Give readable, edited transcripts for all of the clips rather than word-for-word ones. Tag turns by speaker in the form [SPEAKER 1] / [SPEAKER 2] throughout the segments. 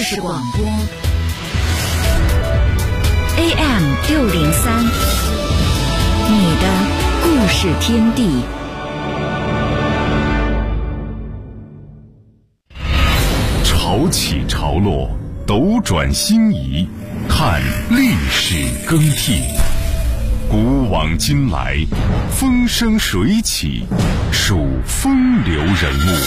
[SPEAKER 1] 事广播 AM603， 你的故事天地。
[SPEAKER 2] 潮起潮落，斗转星移，看历史更替。古往今来，风生水起，数风流人物。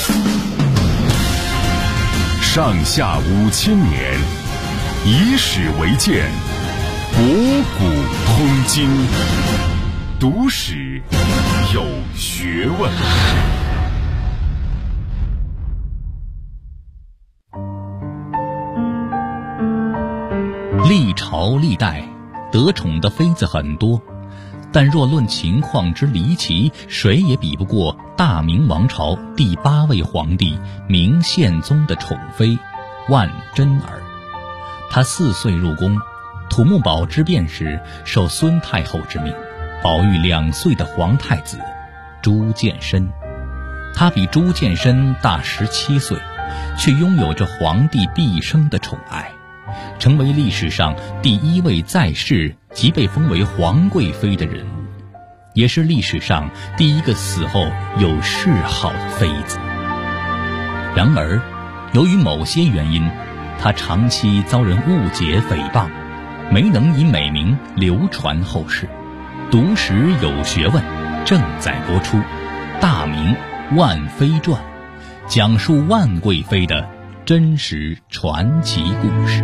[SPEAKER 2] 上下5000年，以史为鉴，博古通今，读史有学问。
[SPEAKER 3] 历朝历代得宠的妃子很多，但若论情况之离奇，谁也比不过大明王朝第8位皇帝明宪宗的宠妃万贞儿。她4岁入宫，土木堡之变时受孙太后之命，保育2岁的皇太子朱见深。她比朱见深大17岁，却拥有着皇帝毕生的宠爱，成为历史上第1位在世即被封为皇贵妃的人物，也是历史上第1个死后有谥号的妃子。然而，由于某些原因，她长期遭人误解诽谤，没能以美名流传后世。读史有学问正在播出《大明万妃传》，讲述万贵妃的真实传奇故事。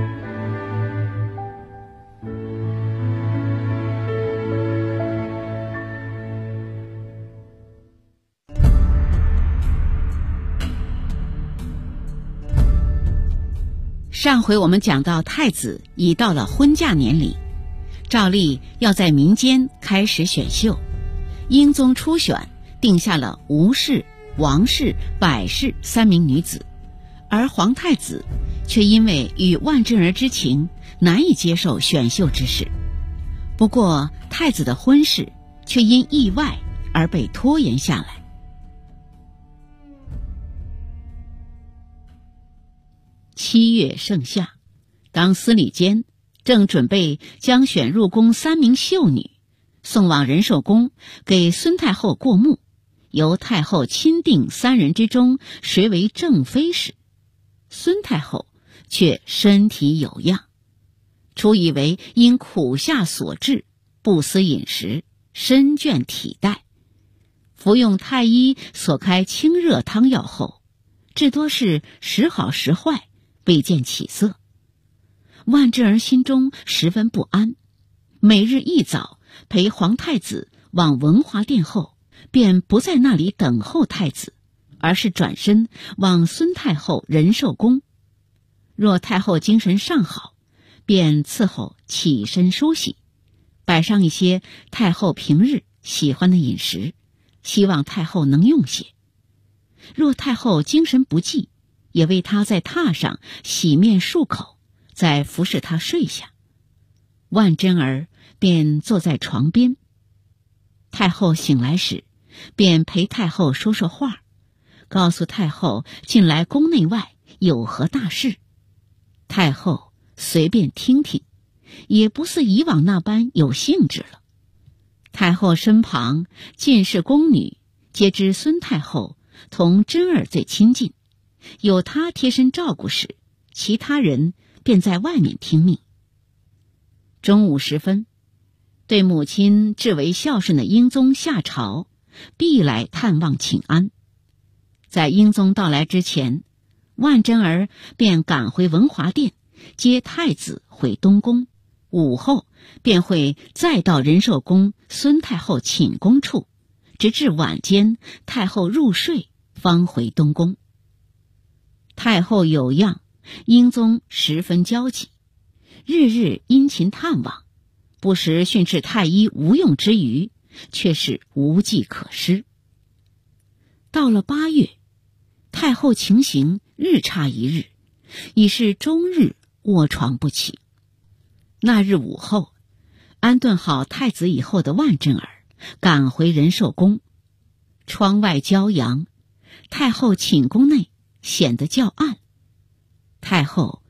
[SPEAKER 4] 上回我们讲到，太子已到了婚嫁年龄，照例要在民间开始选秀。英宗初选定下了吴氏、王氏、百氏3名女子，而皇太子却因为与万贞儿之情，难以接受选秀之事。不过太子的婚事却因意外而被拖延下来。7月盛夏，当司礼监正准备将选入宫3名秀女送往仁寿宫给孙太后过目，由太后钦定3人之中谁为正妃时，孙太后却身体有恙，初以为因苦夏所致，不思饮食，身倦体怠，服用太医所开清热汤药后，至多是时好时坏，未见起色。万贞儿心中十分不安，每日一早陪皇太子往文华殿后，便不在那里等候太子，而是转身往孙太后仁寿宫。若太后精神尚好，便伺候起身梳洗，摆上一些太后平日喜欢的饮食，希望太后能用些。若太后精神不济，也为她在榻上洗面漱口，再服侍她睡下。万贞儿便坐在床边，太后醒来时，便陪太后说说话，告诉太后近来宫内外有何大事。太后随便听听，也不似以往那般有兴致了。太后身旁尽是宫女，皆知孙太后同贞儿最亲近，有她贴身照顾时，其他人便在外面听命。中午时分，对母亲至为孝顺的英宗下朝，必来探望请安。在英宗到来之前，万贞儿便赶回文华殿，接太子回东宫，午后便会再到仁寿宫孙太后寝宫处，直至晚间太后入睡，方回东宫。太后有恙，英宗十分焦急，日日殷勤探望，不时训斥太医无用之余，却是无计可施。到了8月，太后情形日差一日，已是终日卧床不起。那日午后，安顿好太子以后的万贞儿赶回仁寿宫，窗外骄阳，太后寝宫内显得较暗。太后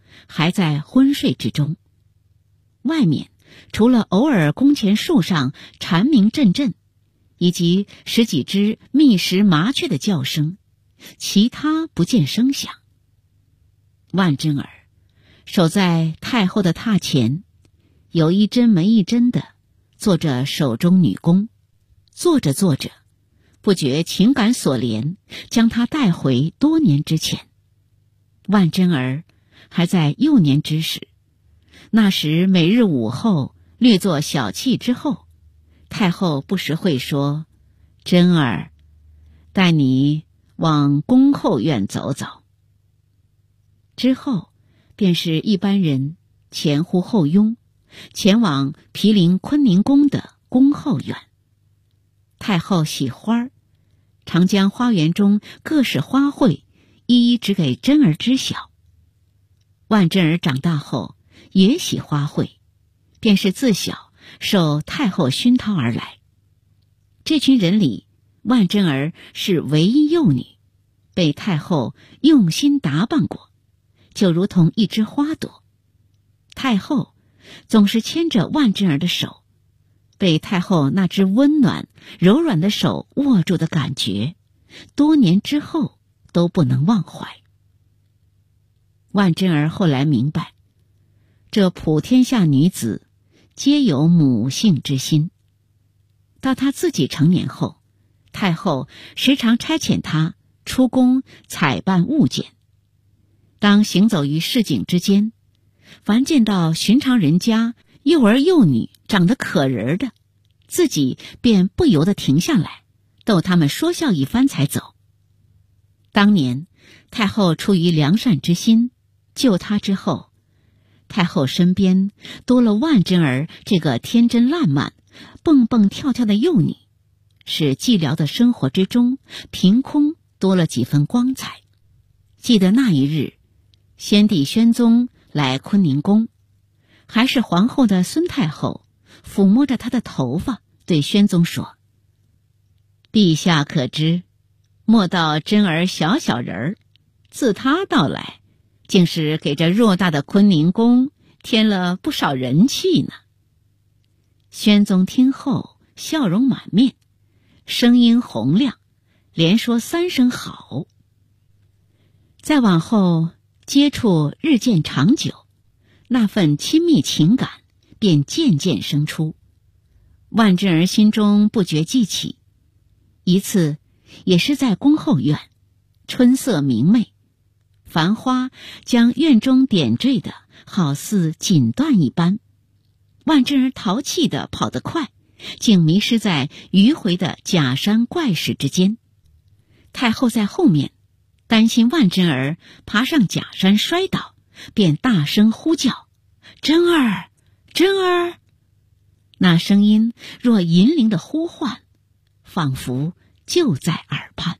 [SPEAKER 4] 还在昏睡之中。外面除了偶尔宫前树上蝉鸣阵阵，以及十几只觅食麻雀的叫声，其他不见声响。万贞儿守在太后的榻前，有一针没一针的做着手中女工，做着做着，不觉情感所连，将她带回多年之前。万贞儿还在幼年之时，那时每日午后略作小憩之后，太后不时会说：“贞儿，带你往宫后院走走。”之后便是一般人前呼后拥，前往毗邻坤宁宫的宫后院。太后喜花，常将花园中各式花卉一一指给贞儿知晓。万贞儿长大后也喜花卉，便是自小受太后熏陶而来。这群人里，万贞儿是唯一幼女，被太后用心打扮过，就如同一枝花朵。太后总是牵着万贞儿的手，被太后那只温暖柔软的手握住的感觉，多年之后都不能忘怀。万贞儿后来明白，这普天下女子皆有母性之心。到她自己成年后，太后时常差遣她出宫采办物件。当行走于市井之间，凡见到寻常人家幼儿幼女长得可人的，自己便不由得停下来，逗他们说笑一番才走。当年太后出于良善之心救她之后，太后身边多了万贞儿这个天真烂漫、蹦蹦跳跳的幼女，使寂寥的生活之中凭空多了几分光彩。记得那一日，先帝宣宗来坤宁宫，还是皇后的孙太后抚摸着她的头发，对宣宗说：“陛下可知，莫道贞儿小小人儿，自她到来，竟是给这偌大的坤宁宫添了不少人气呢。”宣宗听后笑容满面，声音洪亮，连说3声好。再往后接触日渐长久，那份亲密情感便渐渐生出。万贞儿心中不觉记起，一次也是在宫后院，春色明媚，繁花将院中点缀的好似锦缎一般。万贞儿淘气地跑得快，竟迷失在迂回的假山怪石之间。太后在后面，担心万贞儿爬上假山摔倒，便大声呼叫：“贞儿，贞儿！”那声音若银铃的呼唤，仿佛就在耳畔。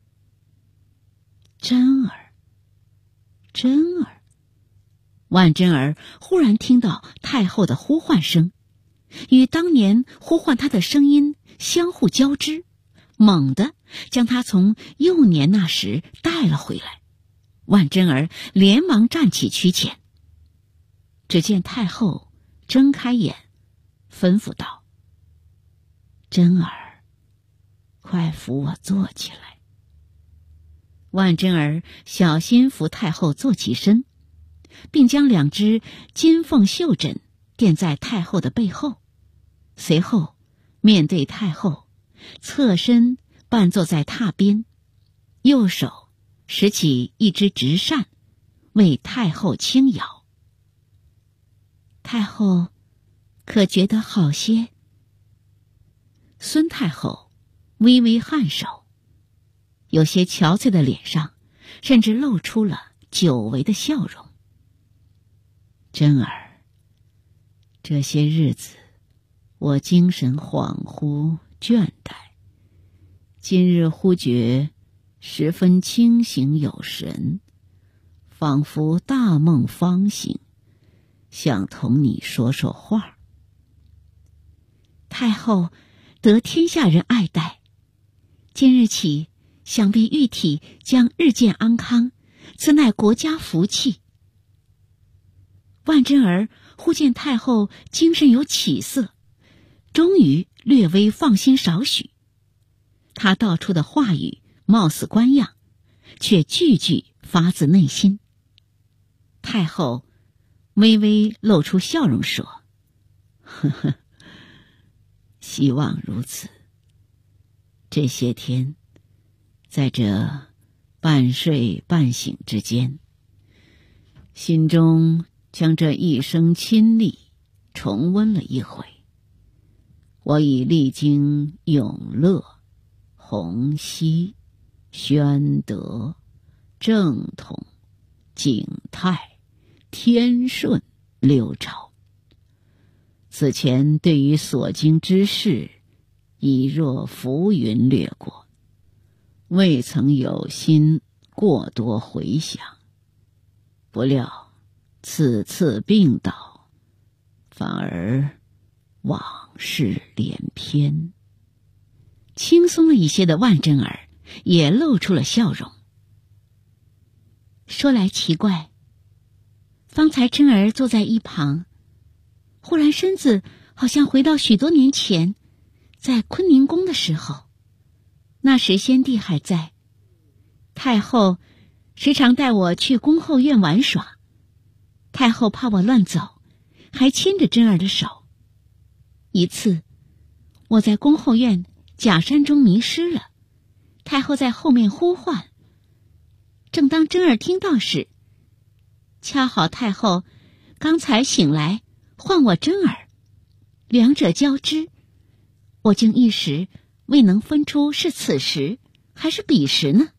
[SPEAKER 4] 贞儿，贞儿！万贞儿忽然听到太后的呼唤声，与当年呼唤她的声音相互交织，猛地将她从幼年那时带了回来。万贞儿连忙站起躯前，只见太后睁开眼，吩咐道：“贞儿，快扶我坐起来。”万贞儿小心扶太后坐起身，并将2只金凤绣枕垫在太后的背后，随后面对太后，侧身半坐在榻边，右手拾起一只直扇，为太后轻摇。太后可觉得好些？孙太后微微颔首，有些憔悴的脸上甚至露出了久违的笑容。贞儿，这些日子我精神恍惚倦怠，今日忽觉十分清醒有神，仿佛大梦方醒，想同你说说话。太后得天下人爱戴，今日起想必玉体将日渐安康，此乃国家福气。 万贞儿忽见太后精神有起色，终于略微放心少许。她道出的话语貌似官样，却句句发自内心。太后微微露出笑容说：“呵呵，希望如此。这些天，在这半睡半醒之间，心中将这一生亲历重温了一回。我已历经永乐、洪熙、宣德、正统、景泰、天顺6朝，此前对于所经之事已若浮云掠过，未曾有心过多回想。不料此次病倒，反而往事连篇。轻松了一些的万贞儿也露出了笑容。说来奇怪，方才贞儿坐在一旁，忽然身子好像回到许多年前，在坤宁宫的时候。那时先帝还在，太后时常带我去宫后院玩耍，太后怕我乱走，还牵着贞儿的手。一次我在宫后院假山中迷失了，太后在后面呼唤，正当贞儿听到时，恰好太后刚才醒来唤我贞儿，两者交织，我竟一时未能分出是此时还是彼时呢。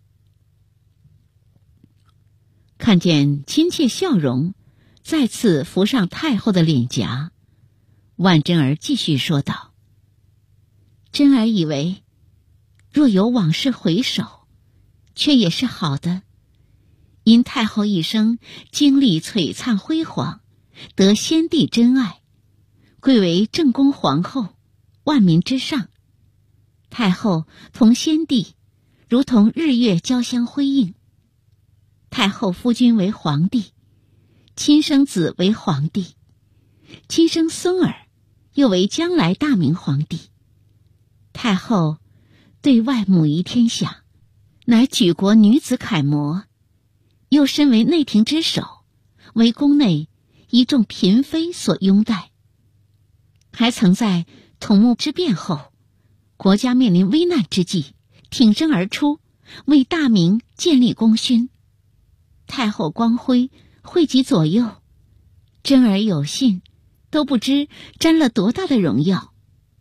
[SPEAKER 4] 看见亲切笑容再次浮上太后的脸颊，万贞儿继续说道：“贞儿以为，若有往事回首，却也是好的。因太后一生经历璀璨辉煌，得先帝真爱，贵为正宫皇后，万民之上。太后同先帝如同日月交相辉映。太后夫君为皇帝，亲生子为皇帝，亲生孙儿又为将来大明皇帝。太后对外母仪天下，乃举国女子楷模，又身为内廷之首，为宫内一众嫔妃所拥戴。还曾在统木之变后，国家面临危难之际，挺身而出，为大明建立功勋。太后光辉惠及左右，贞儿有幸都不知沾了多大的荣耀。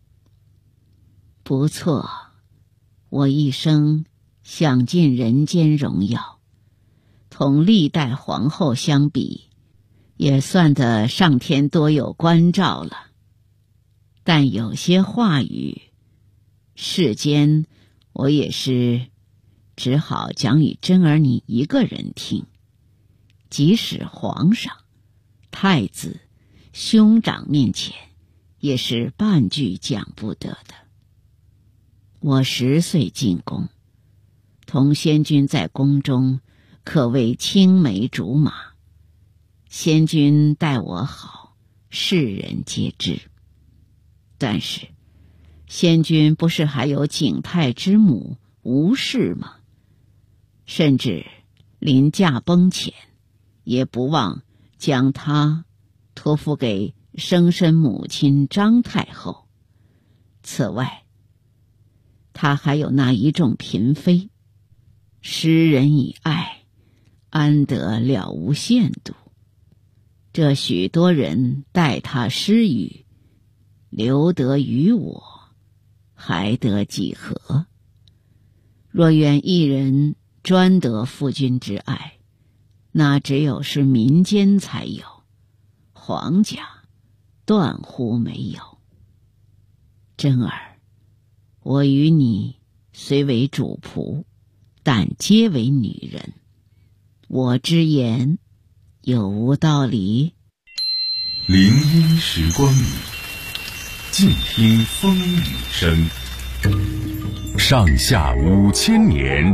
[SPEAKER 4] 不错，我一生享尽人间荣耀，同历代皇后相比，也算得上天多有关照了。但有些话语，世间我也是只好讲与贞儿你一个人听，即使皇上、太子、兄长面前，也是半句讲不得的。我10岁进宫，同先君在宫中可谓青梅竹马，先君待我好，世人皆知。但是先君不是还有景泰之母吴氏吗？甚至临驾崩前，也不忘将她托付给生身母亲张太后。此外，他还有那一众嫔妃，施人以爱，安得了无限度？这许多人待他施予，留得于我，还得几何？若愿一人专得夫君之爱，那只有是民间才有，皇家断乎没有。贞儿，我与你虽为主仆，但皆为女人，我之言有无道理？
[SPEAKER 2] 林荫时光里，静听风雨声。上下5000年，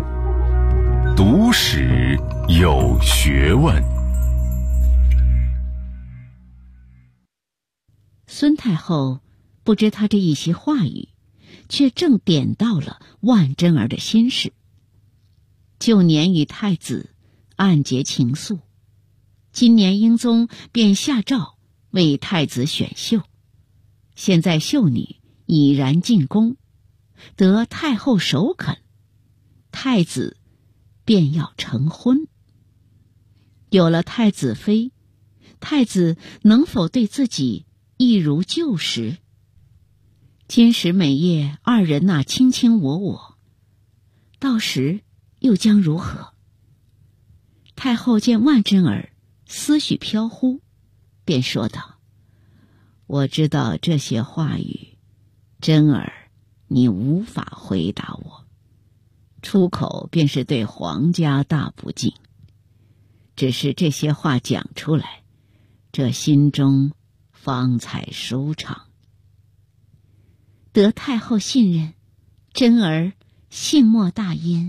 [SPEAKER 2] 读史有学问。
[SPEAKER 4] 孙太后不知他这一席话语，却正点到了万贞儿的心事。旧年与太子暗结情愫，今年英宗便下诏为太子选秀，现在秀女已然进宫，得太后首肯，太子便要成婚。有了太子妃，太子能否对自己一如旧时？今时每夜二人那卿卿我我，到时又将如何？太后见万贞儿思绪飘忽，便说道：我知道这些话语，贞儿你无法回答我，出口便是对皇家大不敬。只是这些话讲出来，这心中方才舒畅。得太后信任，贞儿幸莫大焉。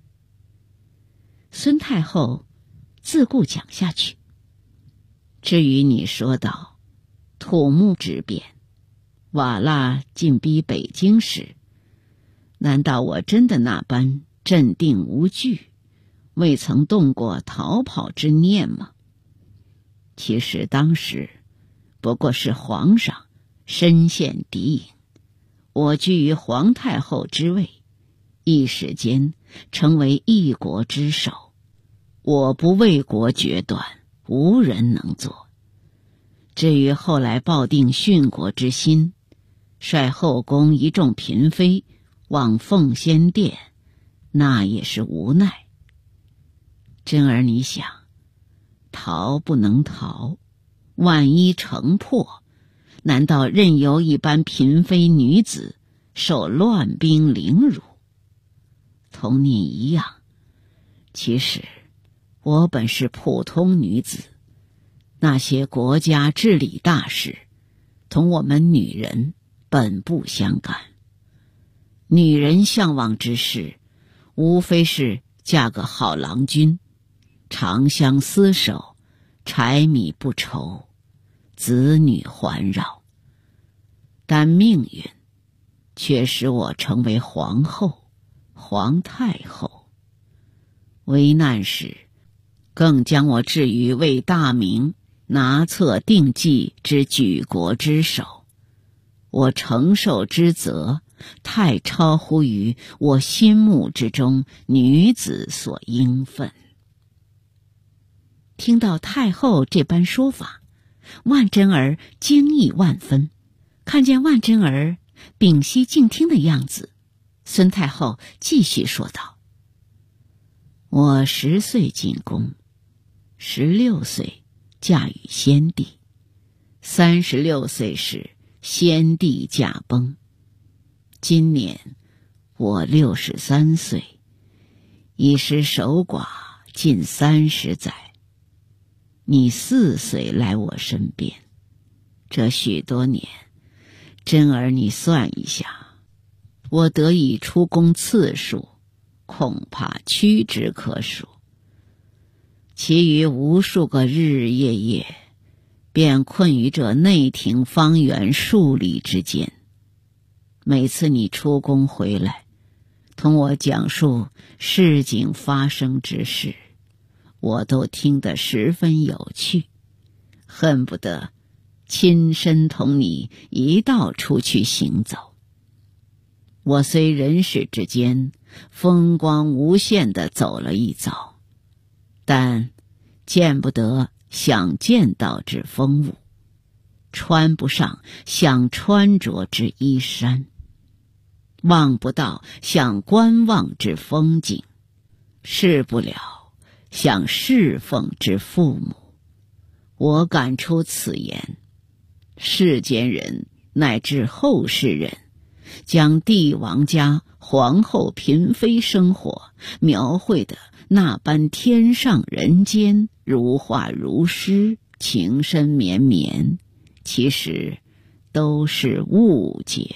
[SPEAKER 4] 孙太后自顾讲下去。至于你说到土木之变，瓦剌进逼北京时，难道我真的那般镇定无惧，未曾动过逃跑之念吗？其实当时不过是皇上身陷敌营，我居于皇太后之位，一时间成为一国之首，我不为国决断，无人能做。至于后来抱定殉国之心，率后宫一众嫔妃往奉先殿，那也是无奈。贞儿你想，逃不能逃，万一城破，难道任由一般嫔妃女子受乱兵凌辱？同你一样，其实我本是普通女子，那些国家治理大事，同我们女人本不相干。女人向往之事，无非是嫁个好郎君，长相厮守，柴米不愁，子女环绕。但命运却使我成为皇后、皇太后，危难时更将我置于为大明拿策定计之举国之首。我承受之责太超乎于我心目之中女子所应分。听到太后这般说法，万贞儿惊异万分。看见万贞儿屏息静听的样子，孙太后继续说道：我10岁进宫，16岁嫁与先帝，36岁时先帝驾崩。今年我63岁，已是守寡近30载。你4岁来我身边，这许多年，贞儿你算一下，我得以出宫次数，恐怕屈指可数。其余无数个日日夜夜，便困于这内廷方圆数里之间。每次你出宫回来，同我讲述市井发生之事，我都听得十分有趣，恨不得亲身同你一道出去行走。我虽人世之间风光无限地走了一遭，但见不得想见到之风物，穿不上想穿着之衣衫，望不到想观望之风景，视不了想侍奉之父母。我敢出此言，世间人乃至后世人，将帝王家皇后嫔妃生活描绘的那般天上人间，如画如诗，情深绵绵，其实都是误解。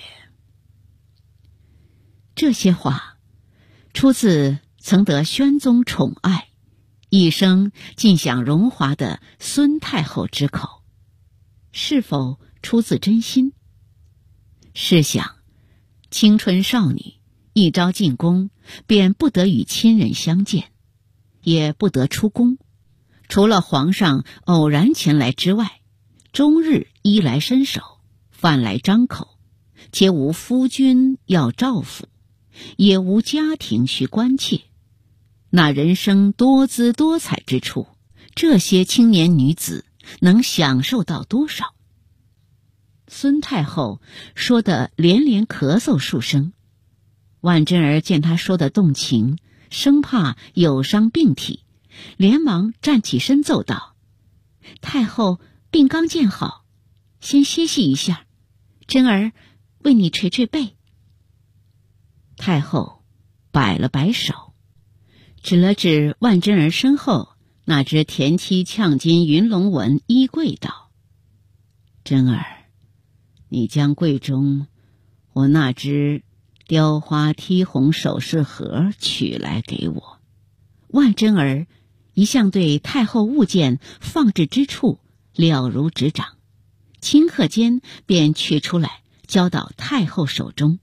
[SPEAKER 4] 这些话出自曾得宣宗宠爱，一生尽享荣华的孙太后之口，是否出自真心。试想，青春少女一朝进宫，便不得与亲人相见，也不得出宫，除了皇上偶然前来之外，终日衣来伸手，饭来张口，且无夫君要照拂，也无家庭需关切，那人生多姿多彩之处，这些青年女子能享受到多少？孙太后说得连连咳嗽数声，万贞儿见她说得动情，生怕有伤病体，连忙站起身奏道：太后病刚见好，先歇息一下，贞儿为你捶捶背。太后摆了摆手，指了指万贞儿身后那只田七呛金云龙纹衣柜道：贞儿，你将柜中我那只雕花剔红首饰盒取来给我。万贞儿一向对太后物件放置之处了如指掌，顷刻间便取出来交到太后手中。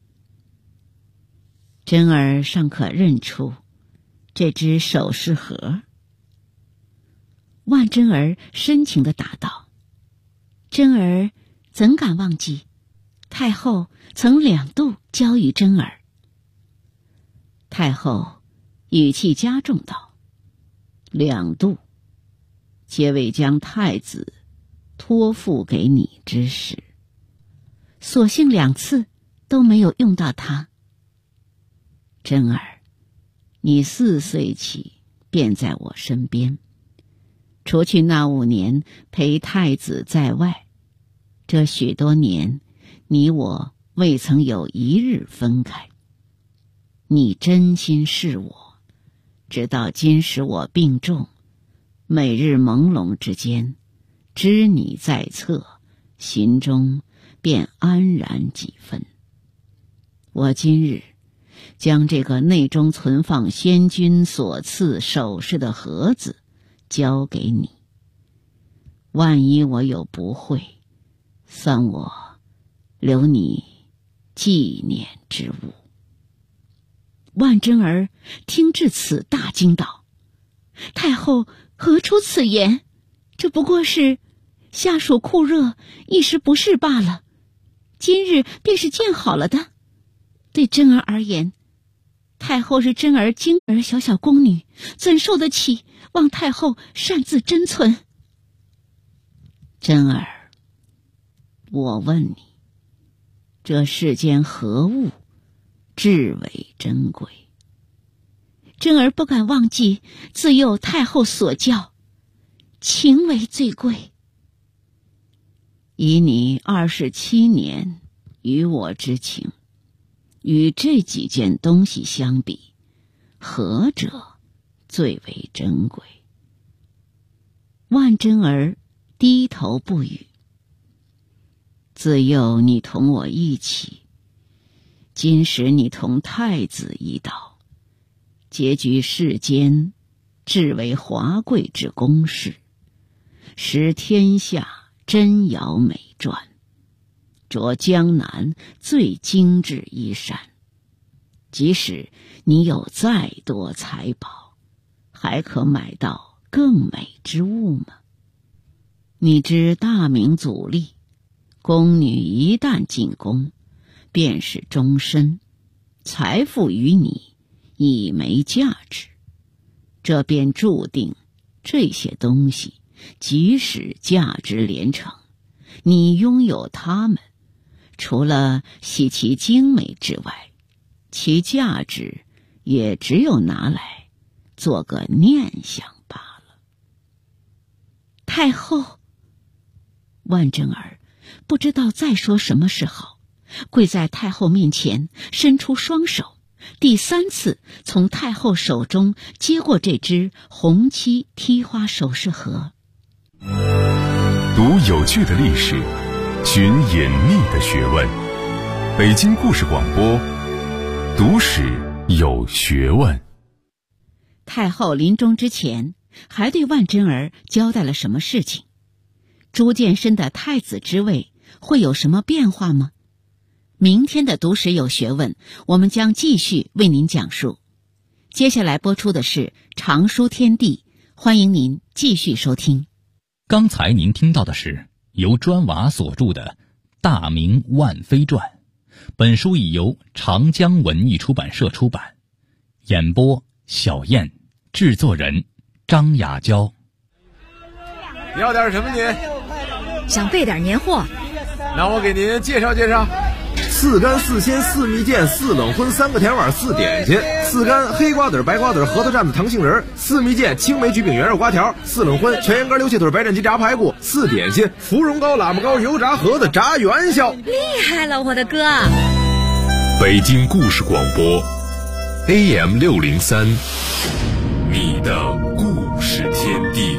[SPEAKER 4] 贞儿尚可认出这只首饰盒。万贞儿深情地答道：贞儿怎敢忘记，太后曾2度交与贞儿。太后语气加重道：2度，皆为将太子托付给你之时，所幸2次都没有用到他。贞儿，你4岁起便在我身边，除去那5年陪太子在外，这许多年你我未曾有一日分开。你真心视我，直到今时我病重，每日朦胧之间，知你在侧，心中便安然几分。我今日将这个内中存放先君所赐首饰的盒子交给你，万一我有不会，算我留你纪念之物。万贞儿听至此大惊道：太后何出此言？这不过是下属酷热，一时不适罢了，今日便是见好了的。对贞儿而言，太后是贞儿晶儿小小宫女，怎受得起望太后擅自珍存？贞儿，我问你，这世间何物至为珍贵？贞儿不敢忘记自幼太后所教，情为最贵。以你27年与我之情，与这几件东西相比，何者最为珍贵？万贞儿低头不语。自幼你同我一起，今时你同太子一道，结局世间至为华贵之公事，使天下珍瑶美馔，着江南最精致衣衫。即使你有再多财宝，还可买到更美之物吗？你知大明祖例，宫女一旦进宫，便是终身，财富于你已没价值，这便注定这些东西即使价值连城，你拥有它们，除了喜其精美之外，其价值也只有拿来做个念想罢了。太后，万贞儿不知道再说什么是好，跪在太后面前，伸出双手，第3次从太后手中接过这只红漆剔花首饰盒。
[SPEAKER 2] 读有趣的历史，寻隐秘的学问。北京故事广播，读史有学问。
[SPEAKER 4] 太后临终之前，还对万贞儿交代了什么事情？朱见深的太子之位会有什么变化吗？明天的读史有学问，我们将继续为您讲述。接下来播出的是常书天地，欢迎您继续收听。
[SPEAKER 3] 刚才您听到的是由砖瓦所著的《大明万妃传》，本书已由长江文艺出版社出版。演播小燕，制作人张雅娇。
[SPEAKER 5] 要点什么您？
[SPEAKER 1] 想备点年货。
[SPEAKER 5] 那我给您介绍介绍。
[SPEAKER 6] 4干4鲜4蜜饯4冷荤3个甜碗4点心，4干黑瓜子白瓜子核桃蘸子糖杏仁，4蜜饯青梅橘饼圆肉瓜条，4冷荤全羊肝溜蟹腿白斩鸡炸排骨，4点心芙蓉糕喇嘛糕油炸盒子炸元宵。
[SPEAKER 1] 厉害了，我的哥！
[SPEAKER 2] 北京故事广播 AM 603，你的故事天地。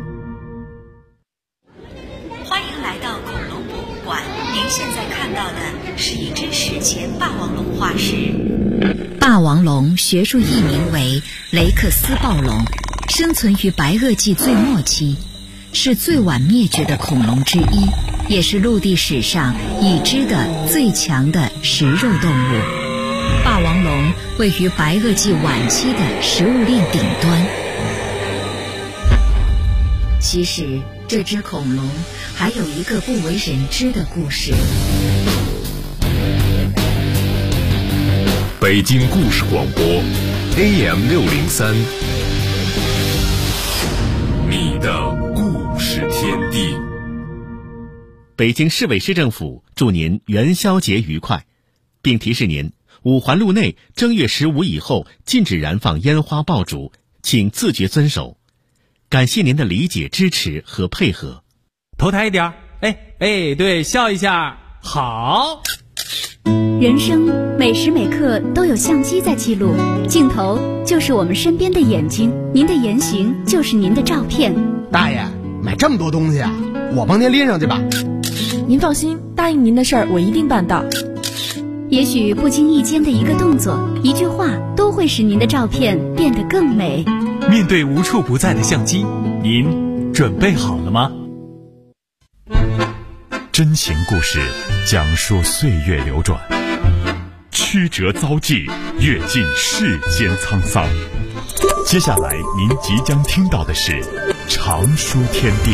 [SPEAKER 7] 欢迎来到恐龙博物馆，您现在看到的是一只史前霸王龙化石。
[SPEAKER 1] 霸王龙学术译名为雷克斯暴龙，生存于白垩纪最末期，是最晚灭绝的恐龙之一，也是陆地史上已知的最强的食肉动物。霸王龙位于白垩纪晚期的食物链顶端。其实这只恐龙还有一个不为人知的故事。
[SPEAKER 2] 北京故事广播 AM 603，你的故事天地。
[SPEAKER 8] 北京市委市政府祝您元宵节愉快，并提示您五环路内正月15以后禁止燃放烟花爆竹，请自觉遵守。感谢您的理解、支持和配合。
[SPEAKER 9] 头抬一点，对，笑一下，好。
[SPEAKER 10] 人生每时每刻都有相机在记录，镜头就是我们身边的眼睛，您的言行就是您的照片。
[SPEAKER 11] 大爷，买这么多东西啊，我帮您拎上去吧。
[SPEAKER 12] 您放心，答应您的事儿我一定办到。
[SPEAKER 10] 也许不经意间的一个动作、一句话，都会使您的照片变得更美。
[SPEAKER 9] 面对无处不在的相机，您准备好了吗？
[SPEAKER 2] 真情故事，讲述岁月流转，曲折遭际，阅尽世间沧桑。接下来您即将听到的是常书天地。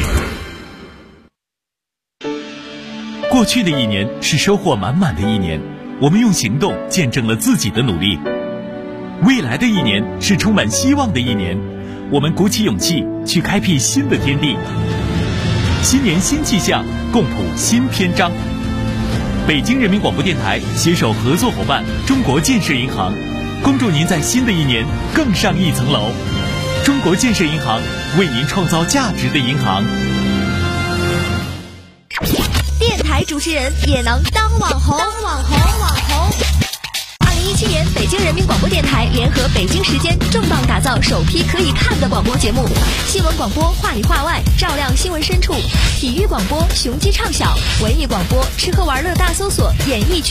[SPEAKER 9] 过去的一年是收获满满的一年，我们用行动见证了自己的努力。未来的一年是充满希望的一年，我们鼓起勇气去开辟新的天地。新年新气象，共谱新篇章。北京人民广播电台携手合作伙伴中国建设银行，恭祝您在新的一年更上一层楼。中国建设银行，为您创造价值的银行。
[SPEAKER 13] 电台主持人也能当网红。2017年，北京人民广播电台联合北京时间重磅打造首批可以看的广播节目，新闻广播话里话外，照亮新闻深处；体育广播雄鸡唱晓，文艺广播吃喝玩乐大搜索，演艺圈